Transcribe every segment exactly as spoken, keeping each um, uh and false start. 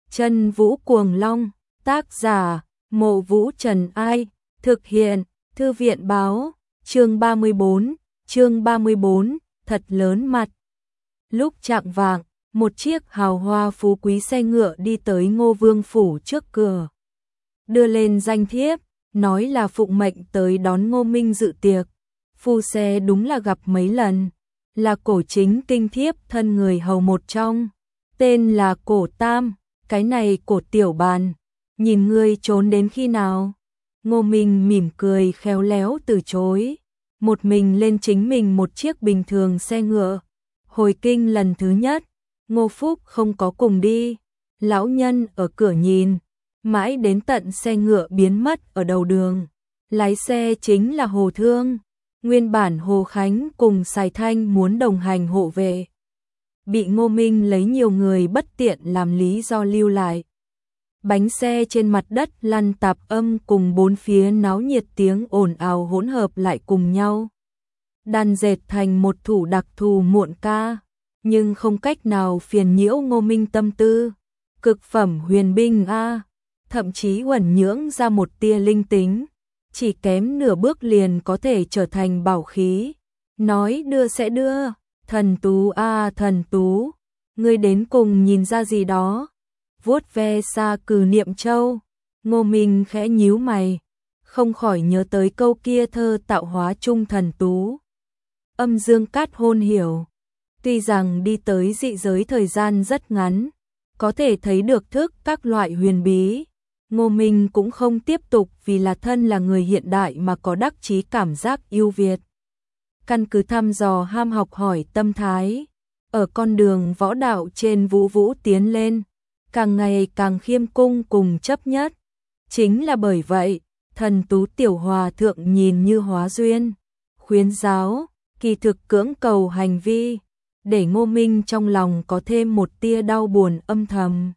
Chân Vũ Cuồng Long, tác giả, Mộ Vũ Trần Ai, thực hiện, Thư viện báo, chương ba mươi bốn, chương ba mươi bốn, thật lớn mặt. Lúc chạng vạng, một chiếc hào hoa phú quý xe ngựa đi tới Ngô Vương phủ trước cửa. Đưa lên danh thiếp, nói là phụng mệnh tới đón Ngô Minh dự tiệc. Phu xe đúng là gặp mấy lần, là cổ chính kinh thiếp thân người hầu một trong, tên là Cổ Tam, cái này Cổ tiểu bàn, nhìn ngươi trốn đến khi nào? Ngô Minh mỉm cười khéo léo từ chối, một mình lên chính mình một chiếc bình thường xe ngựa. Hồi kinh lần thứ nhất, Ngô Phúc không có cùng đi, lão nhân ở cửa nhìn, mãi đến tận xe ngựa biến mất ở đầu đường. Lái xe chính là Hồ Thương, nguyên bản Hồ Khánh cùng Sài Thanh muốn đồng hành hộ vệ. Bị Ngô Minh lấy nhiều người bất tiện làm lý do lưu lại. Bánh xe trên mặt đất lăn tạp âm cùng bốn phía náo nhiệt tiếng ồn ào hỗn hợp lại cùng nhau. Đan dệt thành một thủ đặc thù muộn ca, nhưng không cách nào phiền nhiễu Ngô Minh tâm tư. Cực phẩm huyền binh a, thậm chí uẩn nhưỡng ra một tia linh tính, chỉ kém nửa bước liền có thể trở thành bảo khí. Nói đưa sẽ đưa, thần tú a thần tú, ngươi đến cùng nhìn ra gì đó? Vuốt ve xa cừ niệm châu, Ngô Minh khẽ nhíu mày, không khỏi nhớ tới câu kia thơ tạo hóa trung thần tú. Âm dương cát hôn hiểu, tuy rằng đi tới dị giới thời gian rất ngắn, có thể thấy được thức các loại huyền bí. Ngô Minh cũng không tiếp tục vì là thân là người hiện đại mà có đắc chí cảm giác yêu Việt. Căn cứ thăm dò ham học hỏi tâm thái, ở con đường võ đạo trên vũ vũ tiến lên, càng ngày càng khiêm cung cùng chấp nhất. Chính là bởi vậy, thần tú tiểu hòa thượng nhìn như hóa duyên, khuyến giáo, kỳ thực cưỡng cầu hành vi, để Ngô Minh trong lòng có thêm một tia đau buồn âm thầm.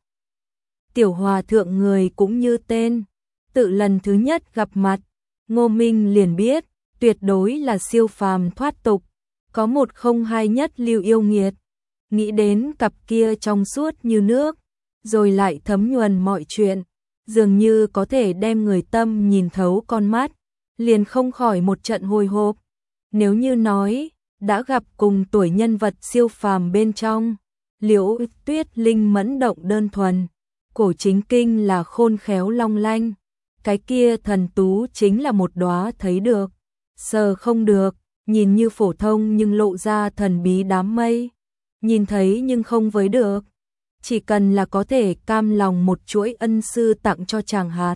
Tiểu hòa thượng người cũng như tên, tự lần thứ nhất gặp mặt, Ngô Minh liền biết, tuyệt đối là siêu phàm thoát tục, có một không hai nhất lưu yêu nghiệt. Nghĩ đến cặp kia trong suốt như nước, rồi lại thấm nhuần mọi chuyện, dường như có thể đem người tâm nhìn thấu con mắt, liền không khỏi một trận hồi hộp. Nếu như nói, đã gặp cùng tuổi nhân vật siêu phàm bên trong, Liễu Tuyết linh mẫn động đơn thuần, Cổ chính kinh là khôn khéo long lanh, cái kia thần tú chính là một đóa thấy được, sờ không được, nhìn như phổ thông nhưng lộ ra thần bí đám mây, nhìn thấy nhưng không với được. Chỉ cần là có thể cam lòng một chuỗi ân sư tặng cho chàng hạt.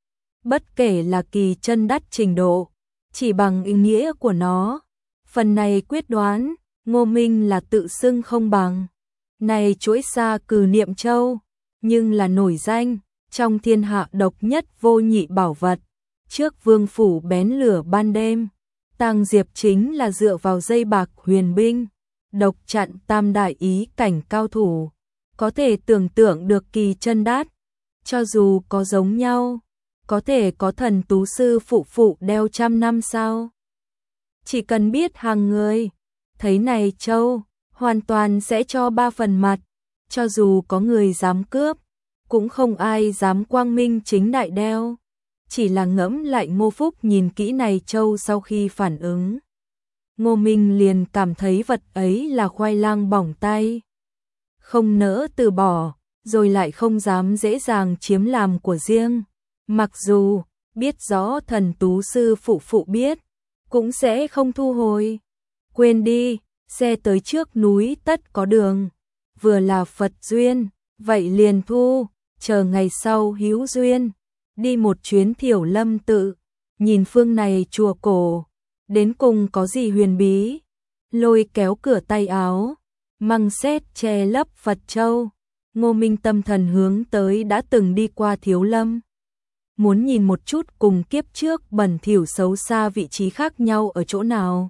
Bất kể là kỳ chân đắt trình độ, chỉ bằng ý nghĩa của nó. Phần này quyết đoán, Ngô Minh là tự xưng không bằng. Này chuỗi xa cừ niệm châu, nhưng là nổi danh, trong thiên hạ độc nhất vô nhị bảo vật. Trước vương phủ bén lửa ban đêm, Tàng Diệp chính là dựa vào dây bạc huyền binh, độc chặn tam đại ý cảnh cao thủ. Có thể tưởng tượng được kỳ chân đát, cho dù có giống nhau, có thể có thần tú sư phụ phụ đeo trăm năm sao? Chỉ cần biết hàng người, thấy này châu, hoàn toàn sẽ cho ba phần mặt, cho dù có người dám cướp, cũng không ai dám quang minh chính đại đeo. Chỉ là ngẫm lại Ngô Phúc nhìn kỹ này châu sau khi phản ứng. Ngô Minh liền cảm thấy vật ấy là khoai lang bỏng tay. Không nỡ từ bỏ, rồi lại không dám dễ dàng chiếm làm của riêng. Mặc dù biết rõ thần tú sư phụ phụ biết, cũng sẽ không thu hồi. Quên đi, xe tới trước núi tất có đường. Vừa là Phật duyên, vậy liền thu, chờ ngày sau hữu duyên. Đi một chuyến Thiểu Lâm tự, nhìn phương này chùa cổ, đến cùng có gì huyền bí. Lôi kéo cửa tay áo, măng xét che lấp Phật châu. Ngô Minh tâm thần hướng tới đã từng đi qua Thiếu Lâm. Muốn nhìn một chút cùng kiếp trước bẩn thỉu xấu xa vị trí khác nhau ở chỗ nào.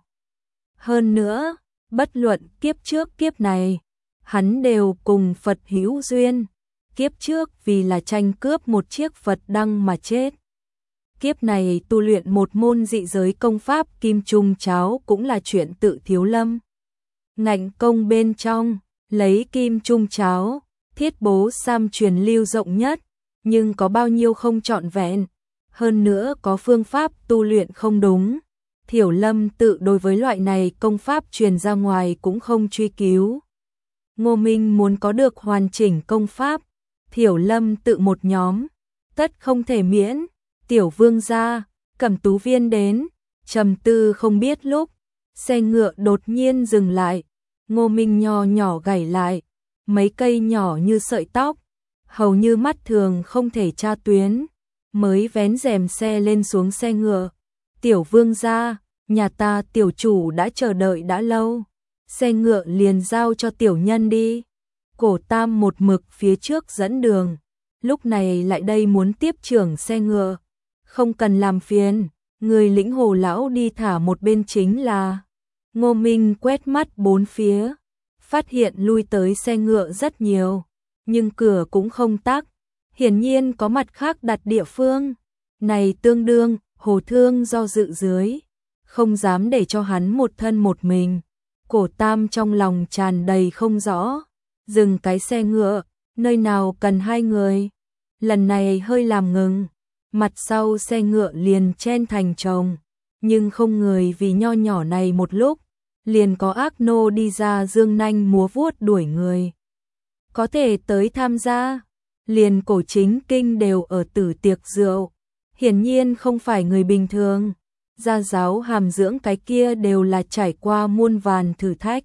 Hơn nữa, bất luận kiếp trước kiếp này, hắn đều cùng Phật hữu duyên. Kiếp trước vì là tranh cướp một chiếc Phật đăng mà chết. Kiếp này tu luyện một môn dị giới công pháp kim trung cháo cũng là chuyện tự Thiếu Lâm. Ngạnh công bên trong, lấy kim trung cháo, Thiết bố Sam truyền lưu rộng nhất, nhưng có bao nhiêu không trọn vẹn, hơn nữa có phương pháp tu luyện không đúng. Thiểu Lâm tự đối với loại này công pháp truyền ra ngoài cũng không truy cứu. Ngô Minh muốn có được hoàn chỉnh công pháp, Thiểu Lâm tự một nhóm, tất không thể miễn. Tiểu vương gia, Cẩm Tú Viên đến, trầm tư không biết lúc, xe ngựa đột nhiên dừng lại, Ngô Minh nho nhỏ gảy lại, mấy cây nhỏ như sợi tóc, hầu như mắt thường không thể tra tuyến, mới vén rèm xe lên xuống xe ngựa. Tiểu vương gia, nhà ta tiểu chủ đã chờ đợi đã lâu, xe ngựa liền giao cho tiểu nhân đi. Cổ Tam một mực phía trước dẫn đường, lúc này lại đây muốn tiếp trưởng xe ngựa. Không cần làm phiền, người lĩnh Hồ lão đi thả một bên chính là. Ngô Minh quét mắt bốn phía, phát hiện lui tới xe ngựa rất nhiều, nhưng cửa cũng không tắc, hiển nhiên có mặt khác đặt địa phương. Này tương đương, Hồ Thương do dự dưới, không dám để cho hắn một thân một mình. Cổ Tam trong lòng tràn đầy không rõ, dừng cái xe ngựa, nơi nào cần hai người. Lần này hơi làm ngừng, mặt sau xe ngựa liền chen thành chồng, nhưng không người vì nho nhỏ này một lúc, liền có ác nô đi ra dương nanh múa vuốt đuổi người. Có thể tới tham gia, liền Cổ Chính Kinh đều ở tử tiệc rượu, hiển nhiên không phải người bình thường. Gia giáo hàm dưỡng cái kia đều là trải qua muôn vàn thử thách.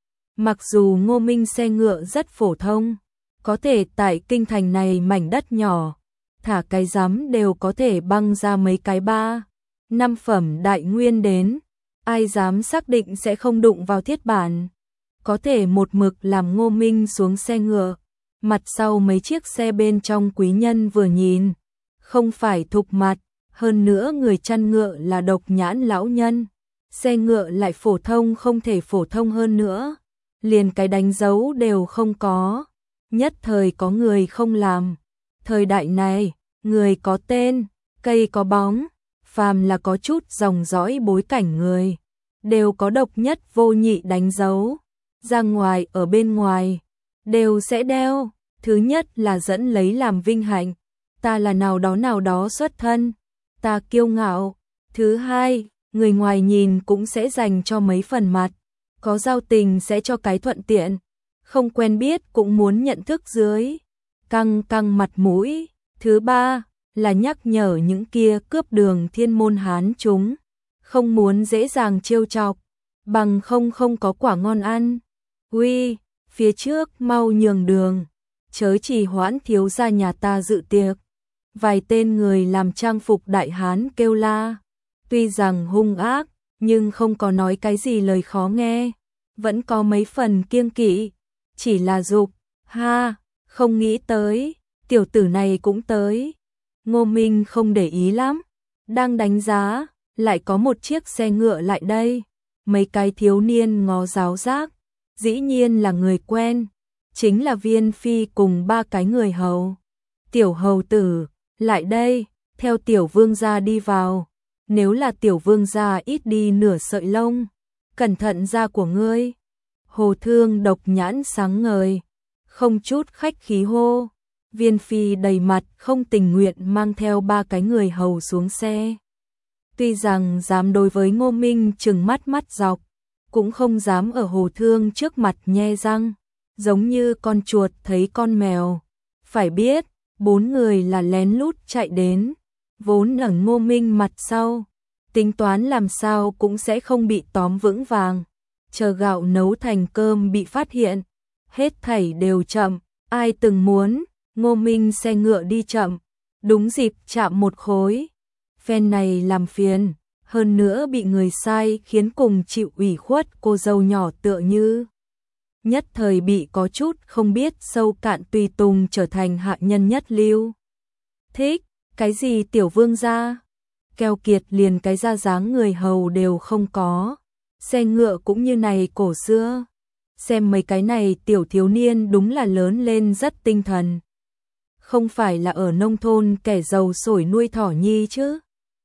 Mặc dù Ngô Minh xe ngựa rất phổ thông, có thể tại kinh thành này mảnh đất nhỏ, thả cái giám đều có thể băng ra mấy cái ba, năm phẩm đại nguyên đến, ai dám xác định sẽ không đụng vào thiết bản. Có thể một mực làm Ngô Minh xuống xe ngựa, mặt sau mấy chiếc xe bên trong quý nhân vừa nhìn, không phải thục mặt, hơn nữa người chăn ngựa là độc nhãn lão nhân, xe ngựa lại phổ thông không thể phổ thông hơn nữa, liền cái đánh dấu đều không có, nhất thời có người không làm. Thời đại này, người có tên, cây có bóng, phàm là có chút dòng dõi bối cảnh người, đều có độc nhất vô nhị đánh dấu, ra ngoài ở bên ngoài, đều sẽ đeo. Thứ nhất là dẫn lấy làm vinh hạnh, ta là nào đó nào đó xuất thân, ta kiêu ngạo. Thứ hai, người ngoài nhìn cũng sẽ dành cho mấy phần mặt, có giao tình sẽ cho cái thuận tiện, không quen biết cũng muốn nhận thức dưới, căng căng mặt mũi. Thứ ba, là nhắc nhở những kia cướp đường thiên môn hán chúng, không muốn dễ dàng trêu chọc, bằng không không có quả ngon ăn. Uy, phía trước mau nhường đường, chớ trì hoãn thiếu gia nhà ta dự tiệc. Vài tên người làm trang phục đại hán kêu la, tuy rằng hung ác, nhưng không có nói cái gì lời khó nghe, vẫn có mấy phần kiêng kỵ, chỉ là dục, ha, không nghĩ tới, tiểu tử này cũng tới. Ngô Minh không để ý lắm, đang đánh giá, lại có một chiếc xe ngựa lại đây, mấy cái thiếu niên ngó giáo giác, dĩ nhiên là người quen, chính là Viên Phi cùng ba cái người hầu. Tiểu hầu tử, lại đây, theo tiểu vương gia đi vào, nếu là tiểu vương gia ít đi nửa sợi lông, cẩn thận da của ngươi. Hồ Thương độc nhãn sáng ngời, không chút khách khí hô. Viên Phi đầy mặt không tình nguyện mang theo ba cái người hầu xuống xe. Tuy rằng dám đối với Ngô Minh trừng mắt mắt dọc, cũng không dám ở Hồ Thương trước mặt nhe răng, giống như con chuột thấy con mèo. Phải biết, bốn người là lén lút chạy đến, vốn ở Ngô Minh mặt sau, tính toán làm sao cũng sẽ không bị tóm vững vàng. Chờ gạo nấu thành cơm bị phát hiện, hết thảy đều chậm, ai từng muốn, Ngô Minh xe ngựa đi chậm, đúng dịp chạm một khối. Phen này làm phiền, hơn nữa bị người sai khiến cùng chịu ủy khuất cô dâu nhỏ tựa như. Nhất thời bị có chút không biết sâu cạn tùy tùng trở thành hạ nhân nhất lưu. Thích, cái gì tiểu vương gia? Keo kiệt liền cái ra dáng người hầu đều không có. Xe ngựa cũng như này cổ xưa. Xem mấy cái này tiểu thiếu niên đúng là lớn lên rất tinh thần. Không phải là ở nông thôn kẻ giàu sổi nuôi thỏ nhi chứ.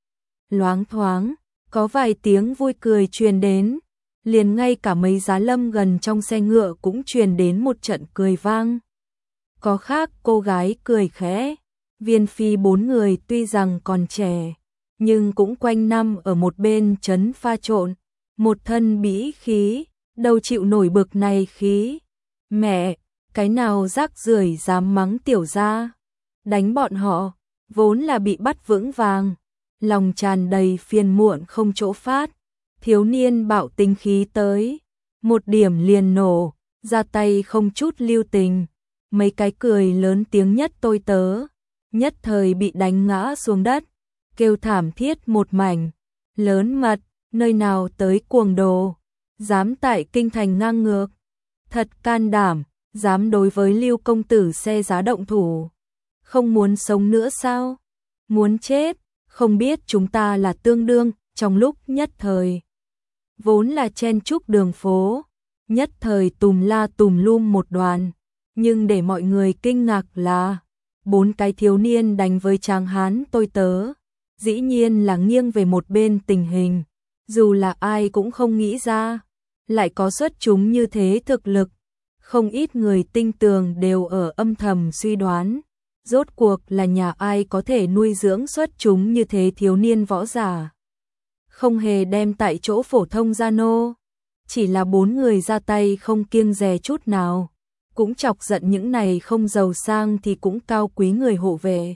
Loáng thoáng, có vài tiếng vui cười truyền đến, liền ngay cả mấy giá lâm gần trong xe ngựa cũng truyền đến một trận cười vang. Có khác cô gái cười khẽ, Viên Phi bốn người tuy rằng còn trẻ, nhưng cũng quanh năm ở một bên trấn pha trộn, một thân bỉ khí, đâu chịu nổi bực này khí. Mẹ, cái nào rác rưởi dám mắng tiểu gia, đánh bọn họ, vốn là bị bắt vững vàng, lòng tràn đầy phiền muộn không chỗ phát, thiếu niên bạo tính khí tới, một điểm liền nổ, ra tay không chút lưu tình, mấy cái cười lớn tiếng nhất tôi tớ, nhất thời bị đánh ngã xuống đất, kêu thảm thiết một mảnh, lớn mật, nơi nào tới cuồng đồ, dám tại kinh thành ngang ngược, thật can đảm, dám đối với Lưu công tử xe giá động thủ, không muốn sống nữa sao, muốn chết, không biết chúng ta là tương đương, trong lúc nhất thời, vốn là chen chúc đường phố, nhất thời tùm la tùm lum một đoàn, nhưng để mọi người kinh ngạc là, bốn cái thiếu niên đánh với tráng hán tôi tớ, dĩ nhiên là nghiêng về một bên tình hình, dù là ai cũng không nghĩ ra, lại có xuất chúng như thế thực lực, không ít người tinh tường đều ở âm thầm suy đoán, rốt cuộc là nhà ai có thể nuôi dưỡng xuất chúng như thế thiếu niên võ giả. Không hề đem tại chỗ phổ thông gia nô, chỉ là bốn người ra tay không kiêng dè chút nào, cũng chọc giận những này không giàu sang thì cũng cao quý người hộ vệ.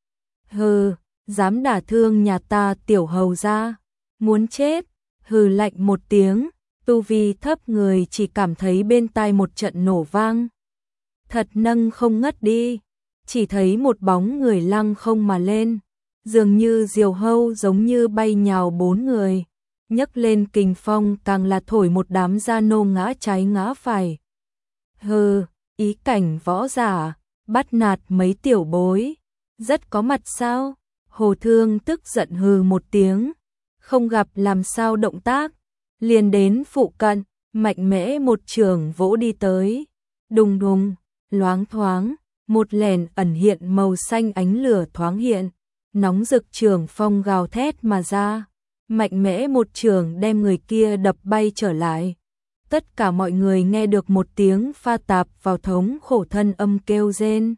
Hừ, dám đả thương nhà ta tiểu hầu gia, muốn chết, hừ lạnh một tiếng, tu vi thấp người chỉ cảm thấy bên tai một trận nổ vang. Thật nâng không ngất đi, chỉ thấy một bóng người lăng không mà lên, dường như diều hâu giống như bay nhào bốn người, nhấc lên kình phong càng là thổi một đám gia nô ngã trái ngã phải. Hừ, ý cảnh võ giả, bắt nạt mấy tiểu bối, rất có mặt sao? Hồ Thương tức giận hừ một tiếng, không gặp làm sao động tác, liền đến phụ cận, mạnh mẽ một trường vỗ đi tới, đùng đùng, loáng thoáng, một lèn ẩn hiện màu xanh ánh lửa thoáng hiện, nóng rực trường phong gào thét mà ra, mạnh mẽ một trường đem người kia đập bay trở lại. Tất cả mọi người nghe được một tiếng pha tạp vào thống khổ thân âm kêu rên.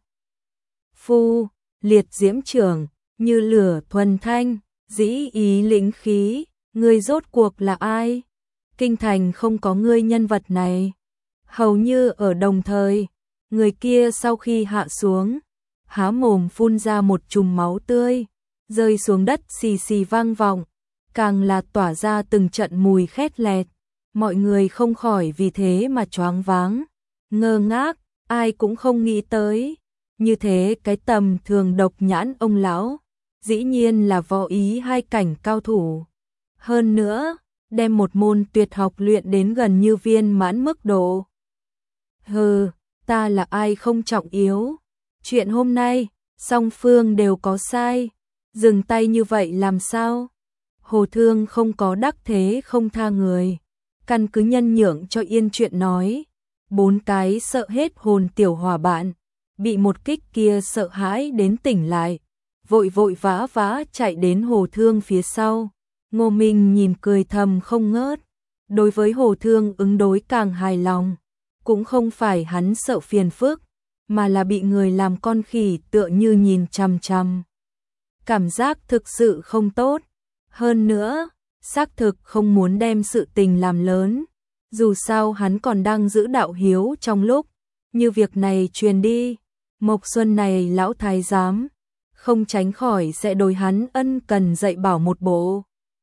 Phu, liệt diễm trưởng, như lửa thuần thanh, dĩ ý lĩnh khí, ngươi rốt cuộc là ai? Kinh thành không có ngươi nhân vật này. Hầu như ở đồng thời, người kia sau khi hạ xuống, há mồm phun ra một chùm máu tươi, rơi xuống đất xì xì vang vọng, càng là tỏa ra từng trận mùi khét lẹt. Mọi người không khỏi vì thế mà choáng váng, ngơ ngác, ai cũng không nghĩ tới. Như thế cái tầm thường độc nhãn ông lão, dĩ nhiên là võ ý hai cảnh cao thủ. Hơn nữa, đem một môn tuyệt học luyện đến gần như viên mãn mức độ. Hừ, ta là ai không trọng yếu. Chuyện hôm nay, song phương đều có sai. Dừng tay như vậy làm sao? Hồ Thương không có đắc thế không tha người. Căn cứ nhân nhượng cho yên chuyện nói. Bốn cái sợ hết hồn tiểu hòa bạn. Bị một kích kia sợ hãi đến tỉnh lại. Vội vội vã vã chạy đến Hồ Thương phía sau. Ngô Minh nhìn cười thầm không ngớt. Đối với Hồ Thương ứng đối càng hài lòng. Cũng không phải hắn sợ phiền phức, mà là bị người làm con khỉ tựa như nhìn chằm chằm. Cảm giác thực sự không tốt. Hơn nữa, xác thực không muốn đem sự tình làm lớn. Dù sao hắn còn đang giữ đạo hiếu trong lúc như việc này truyền đi. Mộc Xuân này lão thái giám, không tránh khỏi sẽ đối hắn ân cần dạy bảo một bộ.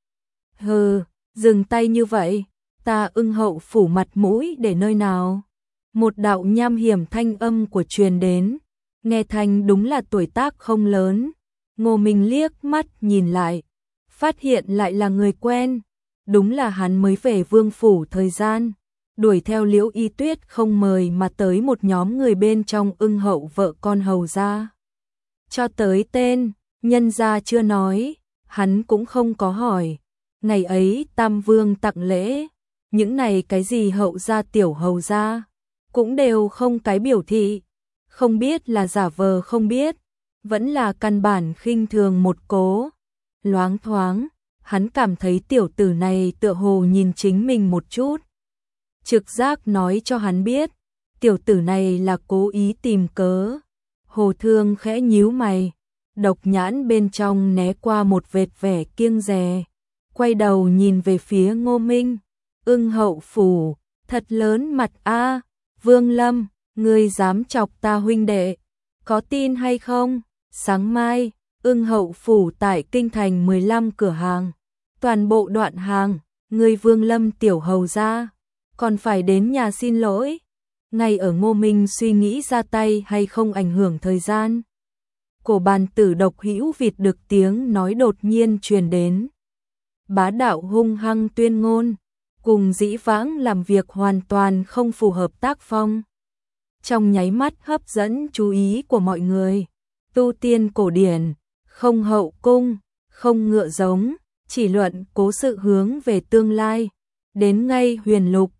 Hừ, dừng tay như vậy, ta ưng hậu phủ mặt mũi để nơi nào? Một đạo nham hiểm thanh âm của truyền đến, nghe thanh đúng là tuổi tác không lớn. Ngô Minh liếc mắt nhìn lại, phát hiện lại là người quen, đúng là hắn mới về vương phủ thời gian, đuổi theo Liễu Y Tuyết không mời mà tới một nhóm người bên trong ưng hậu vợ con hầu gia. Cho tới tên, nhân gia chưa nói, hắn cũng không có hỏi. Ngày ấy Tam Vương tặng lễ, những này cái gì hậu gia tiểu hầu gia, cũng đều không cái biểu thị, không biết là giả vờ không biết, vẫn là căn bản khinh thường một cố. Loáng thoáng, hắn cảm thấy tiểu tử này tựa hồ nhìn chính mình một chút. Trực giác nói cho hắn biết, tiểu tử này là cố ý tìm cớ. Hồ Thương khẽ nhíu mày, độc nhãn bên trong né qua một vệt vẻ kiêng dè, quay đầu nhìn về phía Ngô Minh. Ưng Hậu phủ, thật lớn mặt a, Vương Lâm, ngươi dám chọc ta huynh đệ, có tin hay không? Sáng mai, Ưng Hậu phủ tại kinh thành mười lăm cửa hàng, toàn bộ đoạn hàng, ngươi Vương Lâm tiểu hầu gia, còn phải đến nhà xin lỗi. Ngay ở Ngô Minh suy nghĩ ra tay hay không ảnh hưởng thời gian, cổ bàn tử độc hữu vịt được tiếng nói đột nhiên truyền đến. Bá đạo hung hăng tuyên ngôn, cùng dĩ vãng làm việc hoàn toàn không phù hợp tác phong. Trong nháy mắt hấp dẫn chú ý của mọi người. Tu tiên cổ điển, không hậu cung, không ngựa giống, chỉ luận cố sự hướng về tương lai. Đến ngay huyền lục,